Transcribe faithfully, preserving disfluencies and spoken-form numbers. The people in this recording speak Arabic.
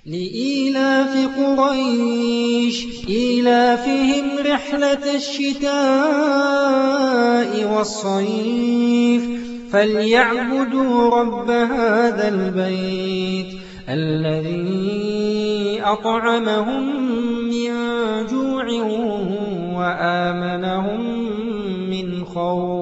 لإيلاف قريش إيلافهم رحلة الشتاء والصيف فليعبدوا رب هذا البيت الذي أطعمهم من جوع وآمنهم من خوف.